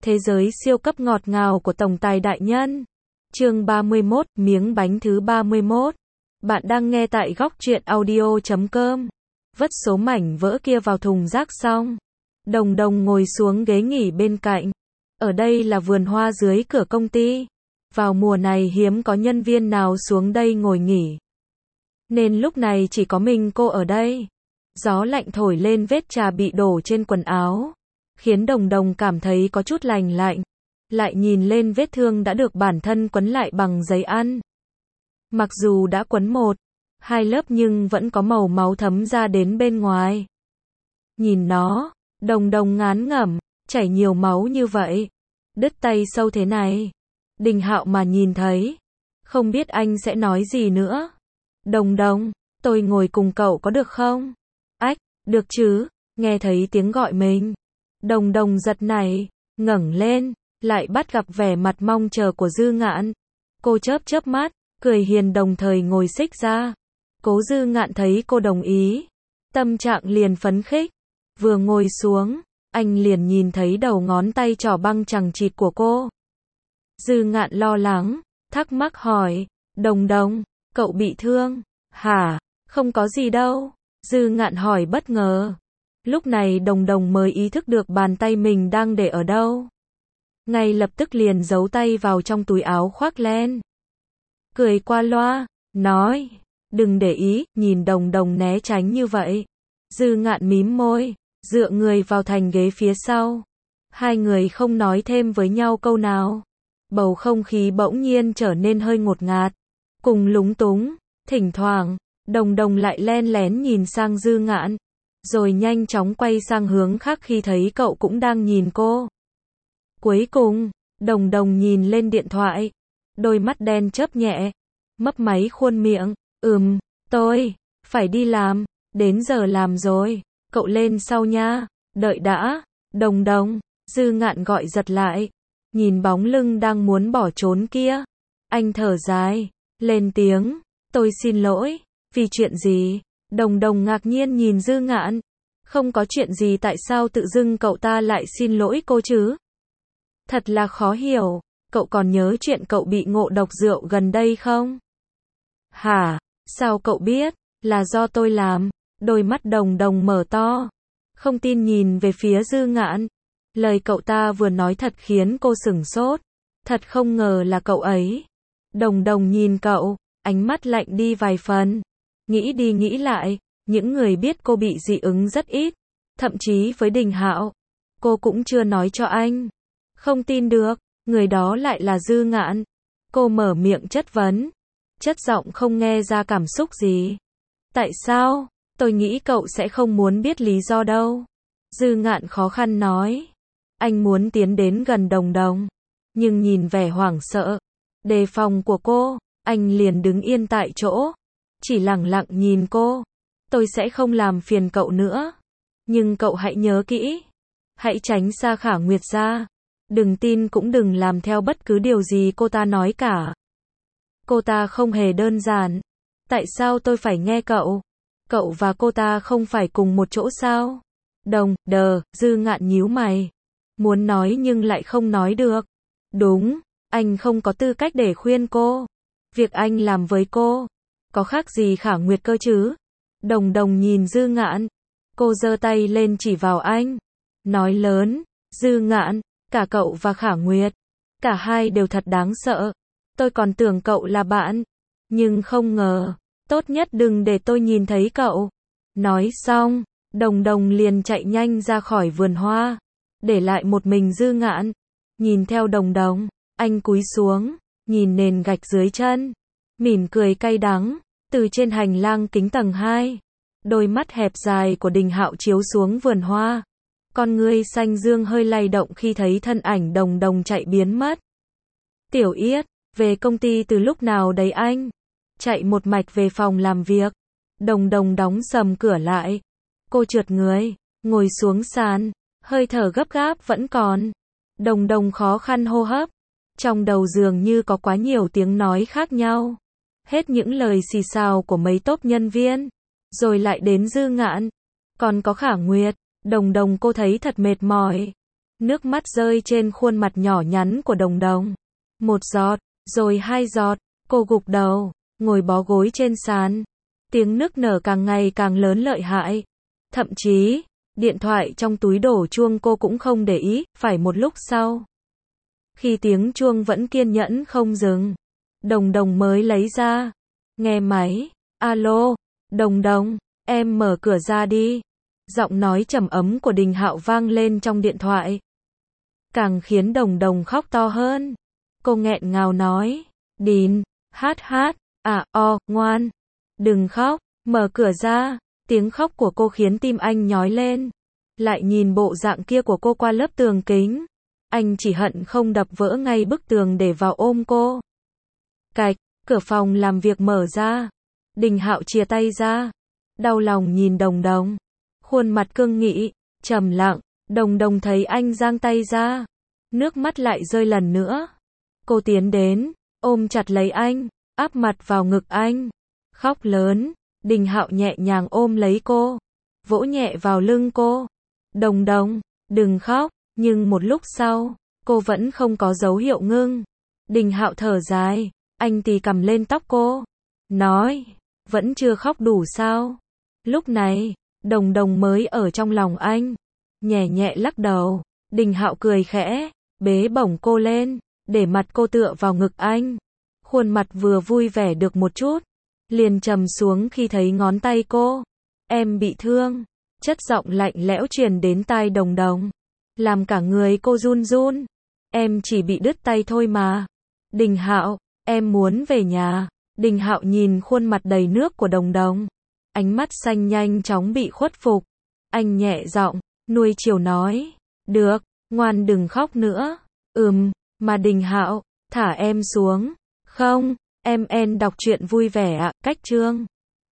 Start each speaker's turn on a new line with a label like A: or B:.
A: Thế giới siêu cấp ngọt ngào của tổng tài đại nhân. Chương 31, miếng bánh thứ 31. Bạn đang nghe tại góc truyện audio.com. Vứt số mảnh vỡ kia vào thùng rác xong, Đồng Đồng ngồi xuống ghế nghỉ bên cạnh. Ở đây là vườn hoa dưới cửa công ty. Vào mùa này hiếm có nhân viên nào xuống đây ngồi nghỉ, nên lúc này chỉ có mình cô ở đây. Gió lạnh thổi lên vết trà bị đổ trên quần áo, khiến Đồng Đồng cảm thấy có chút lành lạnh. Lại nhìn lên vết thương đã được bản thân quấn lại bằng giấy ăn. Mặc dù đã quấn 1-2 lớp nhưng vẫn có màu máu thấm ra đến bên ngoài. Nhìn nó, Đồng Đồng ngán ngẩm, chảy nhiều máu như vậy, đứt tay sâu thế này. Đình Hạo mà nhìn thấy, không biết anh sẽ nói gì nữa. Đồng Đồng, tôi ngồi cùng cậu có được không? Ách, được chứ, nghe thấy tiếng gọi mình. Đồng Đồng giật nảy, ngẩng lên, lại bắt gặp vẻ mặt mong chờ của Dư Ngạn. Cô chớp chớp mắt, cười hiền đồng thời ngồi xích ra. Cố Dư Ngạn thấy cô đồng ý, tâm trạng liền phấn khích. Vừa ngồi xuống, anh liền nhìn thấy đầu ngón tay trỏ băng chằng chịt của cô. Dư Ngạn lo lắng, thắc mắc hỏi, Đồng Đồng, cậu bị thương? Hả? Không có gì đâu. Dư Ngạn hỏi bất ngờ. Lúc này Đồng Đồng mới ý thức được bàn tay mình đang để ở đâu. Ngay lập tức liền giấu tay vào trong túi áo khoác len. Cười qua loa, nói, đừng để ý, nhìn Đồng Đồng né tránh như vậy. Dư Ngạn mím môi, dựa người vào thành ghế phía sau. Hai người không nói thêm với nhau câu nào. Bầu không khí bỗng nhiên trở nên hơi ngột ngạt, cùng lúng túng. Thỉnh thoảng, Đồng Đồng lại len lén nhìn sang Dư Ngạn, rồi nhanh chóng quay sang hướng khác khi thấy cậu cũng đang nhìn cô. Cuối cùng, Đồng Đồng nhìn lên điện thoại, đôi mắt đen chớp nhẹ, mấp máy khuôn miệng, tôi phải đi làm, đến giờ làm rồi, cậu lên sau nha, đợi đã. Đồng Đồng, Dư Ngạn gọi giật lại, nhìn bóng lưng đang muốn bỏ trốn kia. Anh thở dài, lên tiếng, tôi xin lỗi, vì chuyện gì? Đồng Đồng ngạc nhiên nhìn Dư Ngạn, không có chuyện gì, tại sao tự dưng cậu ta lại xin lỗi cô chứ? Thật là khó hiểu, cậu còn nhớ chuyện cậu bị ngộ độc rượu gần đây không? Hả? Sao cậu biết? Là do tôi làm. Đôi mắt Đồng Đồng mở to, không tin nhìn về phía Dư Ngạn. Lời cậu ta vừa nói thật khiến cô sửng sốt. Thật không ngờ là cậu ấy. Đồng Đồng nhìn cậu, ánh mắt lạnh đi vài phần. Nghĩ đi nghĩ lại, những người biết cô bị dị ứng rất ít. Thậm chí với Đình Hạo, cô cũng chưa nói cho anh. Không tin được, người đó lại là Dư Ngạn. Cô mở miệng chất vấn, chất giọng không nghe ra cảm xúc gì. Tại sao? Tôi nghĩ cậu sẽ không muốn biết lý do đâu. Dư Ngạn khó khăn nói. Anh muốn tiến đến gần Đồng Đồng, nhưng nhìn vẻ hoảng sợ, đề phòng của cô, anh liền đứng yên tại chỗ, chỉ lẳng lặng nhìn cô. Tôi sẽ không làm phiền cậu nữa, nhưng cậu hãy nhớ kỹ, hãy tránh xa Khả Nguyệt ra. Đừng tin cũng đừng làm theo bất cứ điều gì cô ta nói cả. Cô ta không hề đơn giản. Tại sao tôi phải nghe cậu? Cậu và cô ta không phải cùng một chỗ sao? Dư Ngạn nhíu mày, muốn nói nhưng lại không nói được. Đúng, anh không có tư cách để khuyên cô. Việc anh làm với cô, có khác gì Khả Nguyệt cơ chứ? Đồng Đồng nhìn Dư Ngạn, cô giơ tay lên chỉ vào anh, nói lớn, Dư Ngạn, cả cậu và Khả Nguyệt, cả hai đều thật đáng sợ. Tôi còn tưởng cậu là bạn, nhưng không ngờ, tốt nhất đừng để tôi nhìn thấy cậu. Nói xong, Đồng Đồng liền chạy nhanh ra khỏi vườn hoa, để lại một mình Dư Ngạn. Nhìn theo Đồng Đồng, anh cúi xuống, nhìn nền gạch dưới chân, mỉm cười cay đắng. Từ trên hành lang kính tầng 2, đôi mắt hẹp dài của Đình Hạo chiếu xuống vườn hoa. Con ngươi xanh dương hơi lay động khi thấy thân ảnh Đồng Đồng chạy biến mất. Tiểu Yết, về công ty từ lúc nào đấy anh? Chạy một mạch về phòng làm việc. Đồng Đồng đóng sầm cửa lại. Cô trượt người, ngồi xuống sàn, hơi thở gấp gáp vẫn còn. Đồng Đồng khó khăn hô hấp. Trong đầu dường như có quá nhiều tiếng nói khác nhau. Hết những lời xì xào của mấy tốp nhân viên, rồi lại đến Dư Ngạn, còn có Khả Nguyệt. Đồng Đồng cô thấy thật mệt mỏi. Nước mắt rơi trên khuôn mặt nhỏ nhắn của Đồng Đồng. Một giọt, rồi hai giọt, cô gục đầu, ngồi bó gối trên sàn. Tiếng nức nở càng ngày càng lớn lợi hại. Thậm chí, điện thoại trong túi đổ chuông cô cũng không để ý, phải một lúc sau. Khi tiếng chuông vẫn kiên nhẫn không dừng, Đồng Đồng mới lấy ra. Nghe máy, alo, Đồng Đồng, em mở cửa ra đi. Giọng nói trầm ấm của Đình Hạo vang lên trong điện thoại. Càng khiến Đồng Đồng khóc to hơn. Cô nghẹn ngào nói, Đình, ngoan, đừng khóc, mở cửa ra. Tiếng khóc của cô khiến tim anh nhói lên. Lại nhìn bộ dạng kia của cô qua lớp tường kính. Anh chỉ hận không đập vỡ ngay bức tường để vào ôm cô. Cạch, cửa phòng làm việc mở ra. Đình Hạo chìa tay ra. Đau lòng nhìn Đồng Đồng. Khuôn mặt cương nghị, trầm lặng. Đồng Đồng thấy anh giang tay ra. Nước mắt lại rơi lần nữa. Cô tiến đến, ôm chặt lấy anh, áp mặt vào ngực anh. Khóc lớn. Đình Hạo nhẹ nhàng ôm lấy cô. Vỗ nhẹ vào lưng cô. Đồng Đồng, đừng khóc. Nhưng một lúc sau, cô vẫn không có dấu hiệu ngưng. Đình Hạo thở dài. Anh tì cầm lên tóc cô. Nói, vẫn chưa khóc đủ sao? Lúc này, Đồng Đồng mới ở trong lòng anh. Nhẹ nhẹ lắc đầu. Đình Hạo cười khẽ, bế bổng cô lên, để mặt cô tựa vào ngực anh. Khuôn mặt vừa vui vẻ được một chút, liền trầm xuống khi thấy ngón tay cô. Em bị thương. Chất giọng lạnh lẽo truyền đến tai Đồng Đồng, làm cả người cô run run. Em chỉ bị đứt tay thôi mà. Đình Hạo, em muốn về nhà. Đình Hạo nhìn khuôn mặt đầy nước của Đồng Đồng. Ánh mắt xanh nhanh chóng bị khuất phục. Anh nhẹ giọng, nuôi chiều nói. Được, ngoan đừng khóc nữa. Mà Đình Hạo, thả em xuống. Không, em đọc truyện vui vẻ ạ, cách chương.